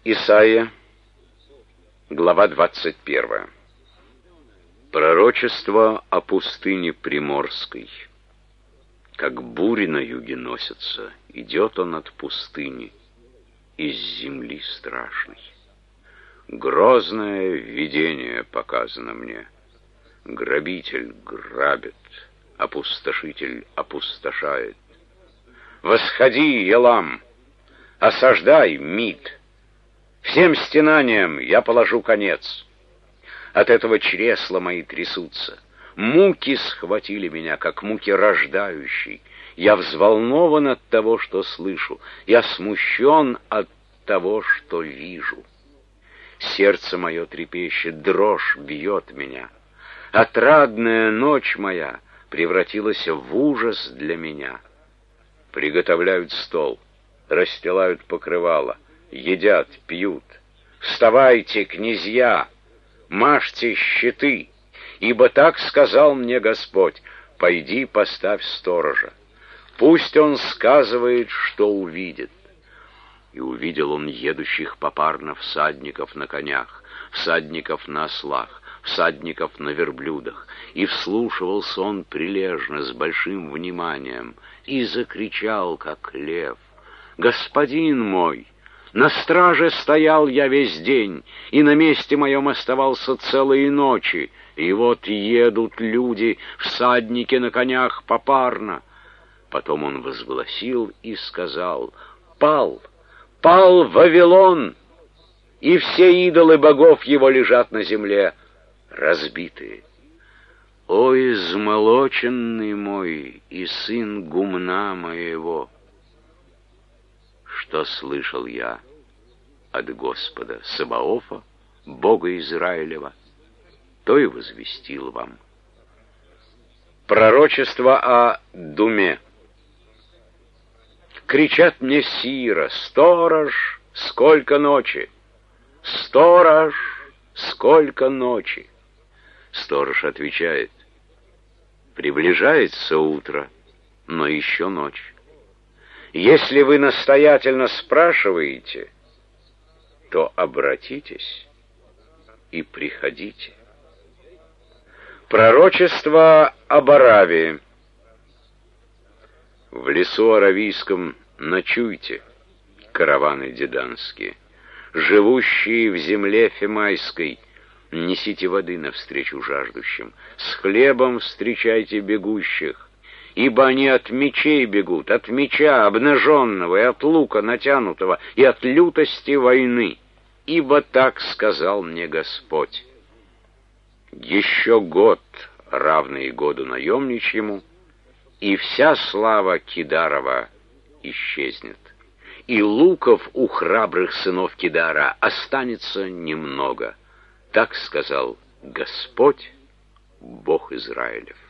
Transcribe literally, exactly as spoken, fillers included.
Исайя, глава двадцать первая. Пророчество о пустыне Приморской. Как бури на юге носятся, идет он от пустыни, из земли страшной. Грозное видение показано мне. Грабитель грабит, опустошитель опустошает. Восходи, Елам, осаждай, Мид. Всем стенаниям я положу конец. От этого чресла мои трясутся. Муки схватили меня, как муки рождающей. Я взволнован от того, что слышу. Я смущен от того, что вижу. Сердце мое трепещет, дрожь бьет меня. Отрадная ночь моя превратилась в ужас для меня. Приготовляют стол, расстилают покрывало, едят, пьют. Вставайте, князья, мажьте щиты, ибо так сказал мне Господь: пойди поставь сторожа. Пусть он сказывает, что увидит. И увидел он едущих попарно всадников на конях, всадников на ослах, всадников на верблюдах, и вслушивался он прилежно, с большим вниманием, и закричал, как лев: «Господин мой! На страже стоял я весь день, и на месте моем оставался целые ночи, и вот едут люди, всадники на конях попарно». Потом он возгласил и сказал: «Пал, пал Вавилон, и все идолы богов его лежат на земле, разбитые. О, измолоченный мой и сын гумна моего! Что слышал я от Господа Саваофа, Бога Израилева, то и возвестил вам». Пророчество о Думе. Кричат мне сиро: «Сторож, сколько ночи! Сторож, сколько ночи!» Сторож отвечает: «Приближается утро, но еще ночь. Если вы настоятельно спрашиваете, то обратитесь и приходите». Пророчество об Аравии. В лесу аравийском ночуйте, караваны деданские, живущие в земле фимайской, несите воды навстречу жаждущим, с хлебом встречайте бегущих, ибо они от мечей бегут, от меча обнаженного и от лука натянутого, и от лютости войны, ибо так сказал мне Господь. Еще год, равный году наемничьему, и вся слава Кидарова исчезнет, и луков у храбрых сынов Кидара останется немного. Так сказал Господь, Бог Израилев.